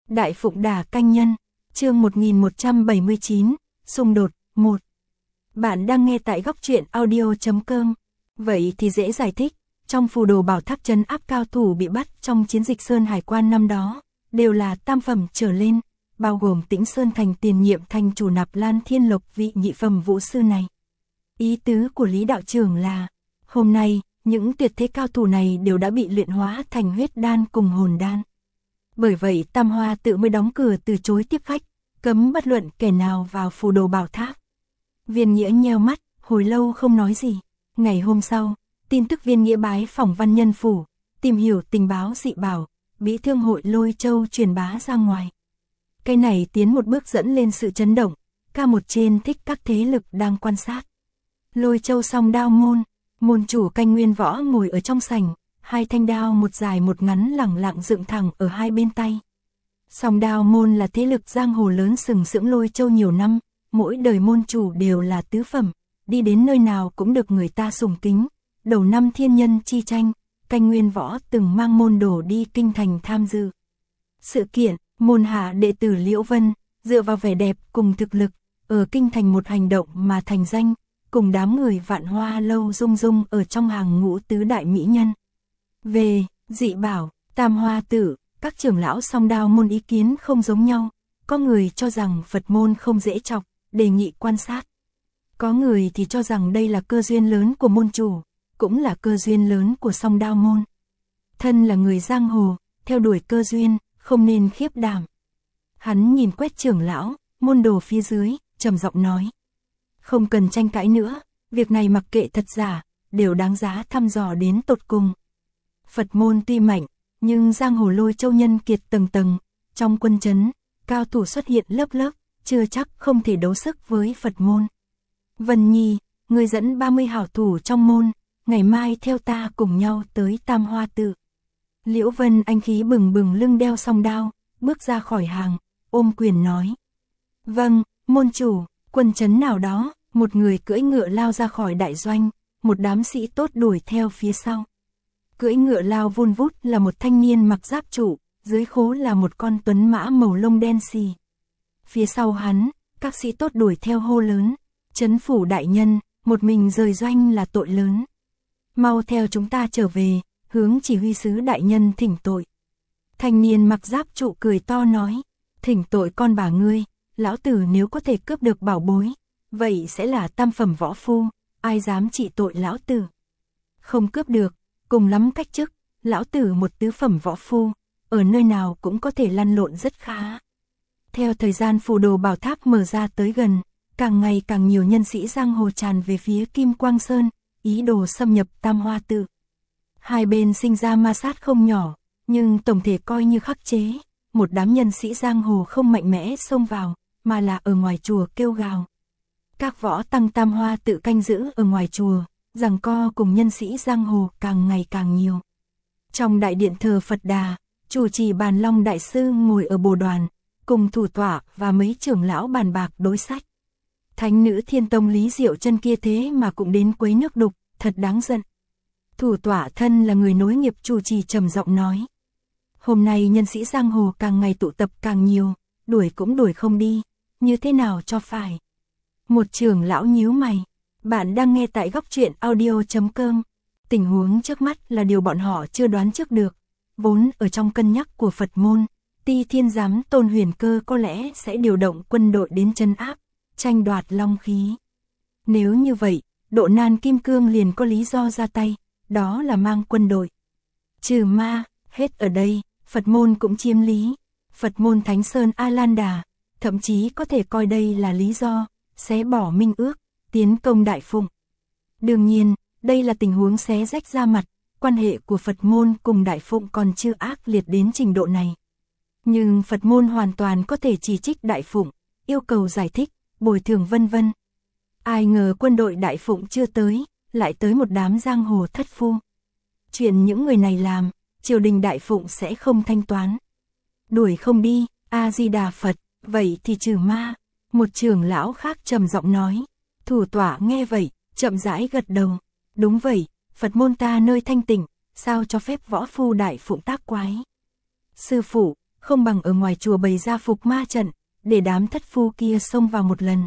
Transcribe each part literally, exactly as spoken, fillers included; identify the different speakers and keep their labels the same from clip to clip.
Speaker 1: Đại Phụng Đà Canh Nhân, chương một nghìn một trăm bảy mươi chín, xung đột, một. Bạn đang nghe tại góc truyện audio chấm com. Vậy thì dễ giải thích, trong phù đồ bảo tháp trấn áp cao thủ bị bắt trong chiến dịch Sơn Hải Quan năm đó, đều là tam phẩm trở lên, bao gồm Tĩnh Sơn Thành tiền nhiệm thành chủ Nạp Lan Thiên Lộc vị nhị phẩm vũ sư này. Ý tứ của Lý đạo trưởng là, hôm nay, những tuyệt thế cao thủ này đều đã bị luyện hóa thành huyết đan cùng hồn đan. Bởi vậy Tam Hoa tự mới đóng cửa từ chối tiếp khách, cấm bất luận kẻ nào vào phù đồ bảo tháp. Viên Nghĩa nheo mắt, hồi lâu không nói gì. Ngày hôm sau, tin tức Viên Nghĩa bái phỏng Văn Nhân phủ, tìm hiểu tình báo dị bảo, bị thương hội Lôi Châu truyền bá ra ngoài. Cái này tiến một bước dẫn lên sự chấn động, ca một trên thích các thế lực đang quan sát. Lôi Châu song đao môn, môn chủ Canh Nguyên Võ ngồi ở trong sảnh, hai thanh đao một dài một ngắn lẳng lặng dựng thẳng ở hai bên tay. Song đao môn là thế lực giang hồ lớn sừng sững Lôi Châu nhiều năm, mỗi đời môn chủ đều là tứ phẩm, đi đến nơi nào cũng được người ta sùng kính. Đầu năm thiên nhân chi tranh, Canh Nguyên Võ từng mang môn đồ đi kinh thành tham dự sự kiện. Môn hạ đệ tử Liễu Vân, dựa vào vẻ đẹp cùng thực lực, ở kinh thành một hành động mà thành danh, cùng đám người Vạn Hoa lâu rung rung ở trong hàng ngũ tứ đại mỹ nhân. Về dị bảo, Tam Hoa tử, các trưởng lão song đao môn ý kiến không giống nhau, có người cho rằng Phật môn không dễ chọc, đề nghị quan sát. Có người thì cho rằng đây là cơ duyên lớn của môn chủ, cũng là cơ duyên lớn của song đao môn. Thân là người giang hồ, theo đuổi cơ duyên, không nên khiếp đảm. Hắn nhìn quét trưởng lão, môn đồ phía dưới, trầm giọng nói. Không cần tranh cãi nữa, việc này mặc kệ thật giả, đều đáng giá thăm dò đến tột cùng. Phật môn tuy mạnh, nhưng giang hồ Lôi Châu nhân kiệt tầng tầng, trong quân trấn, cao thủ xuất hiện lớp lớp, chưa chắc không thể đấu sức với Phật môn. Vân Nhi, người dẫn ba mươi hảo thủ trong môn, ngày mai theo ta cùng nhau tới Tam Hoa tự. Liễu Vân anh khí bừng bừng lưng đeo song đao, bước ra khỏi hàng, ôm quyền nói. Vâng, môn chủ. Quân trấn nào đó, một người cưỡi ngựa lao ra khỏi đại doanh, một đám sĩ tốt đuổi theo phía sau. Cưỡi ngựa lao vun vút là một thanh niên mặc giáp trụ, dưới khố là một con tuấn mã màu lông đen xì. Phía sau hắn, các sĩ tốt đuổi theo hô lớn, trấn phủ đại nhân, một mình rời doanh là tội lớn. Mau theo chúng ta trở về, hướng chỉ huy sứ đại nhân thỉnh tội. Thanh niên mặc giáp trụ cười to nói, thỉnh tội con bà ngươi. Lão tử nếu có thể cướp được bảo bối, vậy sẽ là tam phẩm võ phu, ai dám trị tội lão tử. Không cướp được, cùng lắm cách chức, lão tử một tứ phẩm võ phu, ở nơi nào cũng có thể lăn lộn rất khá. Theo thời gian phù đồ bảo tháp mở ra tới gần, càng ngày càng nhiều nhân sĩ giang hồ tràn về phía Kim Quang Sơn, ý đồ xâm nhập Tam Hoa tự. Hai bên sinh ra ma sát không nhỏ, nhưng tổng thể coi như khắc chế, một đám nhân sĩ giang hồ không mạnh mẽ xông vào, mà là ở ngoài chùa kêu gào. Các võ tăng Tam Hoa tự canh giữ ở ngoài chùa, giằng co cùng nhân sĩ giang hồ càng ngày càng nhiều. Trong đại điện thờ Phật Đà, chủ trì Bàn Long đại sư ngồi ở bồ đoàn, cùng thủ tọa và mấy trưởng lão bàn bạc đối sách. Thánh nữ Thiên Tông Lý Diệu Chân kia thế mà cũng đến quấy nước đục, thật đáng giận. Thủ tọa thân là người nối nghiệp chủ trì trầm giọng nói. Hôm nay nhân sĩ giang hồ càng ngày tụ tập càng nhiều, đuổi cũng đuổi không đi. Như thế nào cho phải? Một trưởng lão nhíu mày. Bạn đang nghe tại góc truyện audio chấm com. Tình huống trước mắt là điều bọn họ chưa đoán trước được. Vốn ở trong cân nhắc của Phật môn, Ti Thiên Giám Tôn Huyền Cơ có lẽ sẽ điều động quân đội đến trấn áp, tranh đoạt long khí. Nếu như vậy, Độ Nan Kim Cương liền có lý do ra tay, đó là mang quân đội. Trừ ma, hết ở đây, Phật môn cũng chiếm lý. Phật môn Thánh Sơn A Lan Đà, thậm chí có thể coi đây là lý do, xé bỏ minh ước, tiến công Đại Phụng. Đương nhiên, đây là tình huống xé rách ra mặt, quan hệ của Phật môn cùng Đại Phụng còn chưa ác liệt đến trình độ này. Nhưng Phật môn hoàn toàn có thể chỉ trích Đại Phụng, yêu cầu giải thích, bồi thường vân vân. Ai ngờ quân đội Đại Phụng chưa tới, lại tới một đám giang hồ thất phu. Chuyện những người này làm, triều đình Đại Phụng sẽ không thanh toán. Đuổi không đi, A-di-đà Phật. Vậy thì trừ ma, một trưởng lão khác trầm giọng nói. Thủ tọa nghe vậy, chậm rãi gật đầu. Đúng vậy, Phật môn ta nơi thanh tịnh, sao cho phép võ phu Đại Phụng tác quái. Sư phụ, không bằng ở ngoài chùa bày ra phục ma trận, để đám thất phu kia xông vào một lần.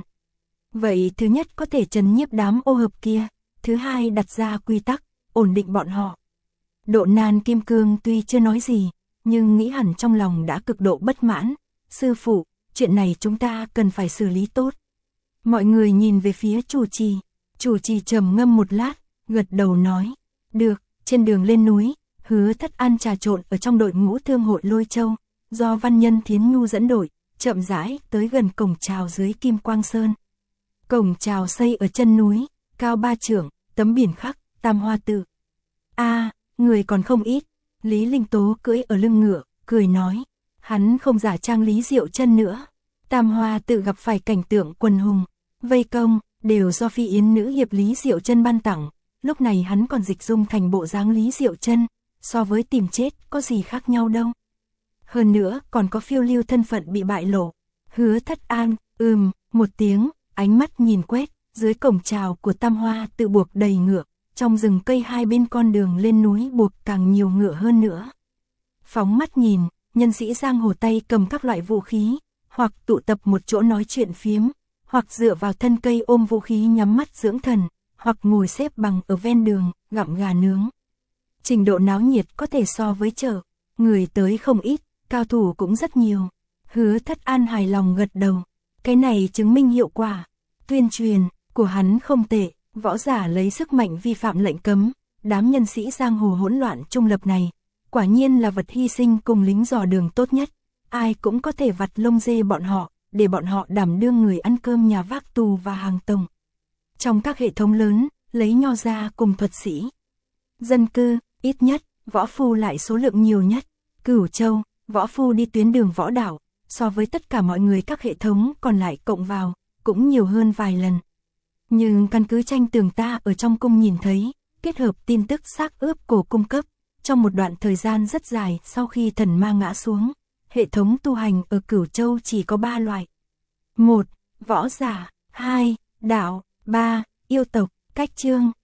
Speaker 1: Vậy thứ nhất có thể trấn nhiếp đám ô hợp kia, thứ hai đặt ra quy tắc, ổn định bọn họ. Độ Nan Kim Cương tuy chưa nói gì, nhưng nghĩ hẳn trong lòng đã cực độ bất mãn. Sư phụ, chuyện này chúng ta cần phải xử lý tốt. Mọi người nhìn về phía chủ trì, chủ trì trầm ngâm một lát, gật đầu nói, được. Trên đường lên núi, Hứa Thất An trà trộn ở trong đội ngũ thương hội Lôi Châu, do văn nhân Thiến Nhu dẫn đội, chậm rãi tới gần cổng chào dưới Kim Quang Sơn. Cổng chào xây ở chân núi, cao ba trượng, tấm biển khắc, Tam Hoa Tự. A, à, người còn không ít. Lý Linh Tố cưỡi ở lưng ngựa, cười nói, hắn không giả trang Lý Diệu Chân nữa. Tam Hoa Tự gặp phải cảnh tượng quần hùng, vây công, đều do phi yến nữ hiệp Lý Diệu Chân ban tặng. Lúc này hắn còn dịch dung thành bộ dáng Lý Diệu Chân, so với tìm chết có gì khác nhau đâu. Hơn nữa còn có phiêu lưu thân phận bị bại lộ. Hứa Thất An, ừm, một tiếng, ánh mắt nhìn quét, dưới cổng chào của Tam Hoa Tự buộc đầy ngựa, trong rừng cây hai bên con đường lên núi buộc càng nhiều ngựa hơn nữa. Phóng mắt nhìn, nhân sĩ giang hồ tay cầm các loại vũ khí, hoặc tụ tập một chỗ nói chuyện phiếm, hoặc dựa vào thân cây ôm vũ khí nhắm mắt dưỡng thần, hoặc ngồi xếp bằng ở ven đường, gặm gà nướng. Trình độ náo nhiệt có thể so với chợ, người tới không ít, cao thủ cũng rất nhiều. Hứa Thất An hài lòng gật đầu, cái này chứng minh hiệu quả. Tuyên truyền của hắn không tệ, võ giả lấy sức mạnh vi phạm lệnh cấm, đám nhân sĩ giang hồ hỗn loạn trung lập này, quả nhiên là vật hy sinh cùng lính dò đường tốt nhất. Ai cũng có thể vặt lông dê bọn họ, để bọn họ đảm đương người ăn cơm nhà vác tù và hàng tổng. Trong các hệ thống lớn, lấy nho ra cùng thuật sĩ. Dân cư, ít nhất, võ phu lại số lượng nhiều nhất. Cửu Châu, võ phu đi tuyến đường võ đạo, so với tất cả mọi người các hệ thống còn lại cộng vào, cũng nhiều hơn vài lần. Nhưng căn cứ tranh tường ta ở trong cung nhìn thấy, kết hợp tin tức xác ướp cổ cung cấp, trong một đoạn thời gian rất dài sau khi thần ma ngã xuống, hệ thống tu hành ở Cửu Châu chỉ có ba loại. một. Võ giả, hai. Đạo, ba. Yêu tộc, cách chương.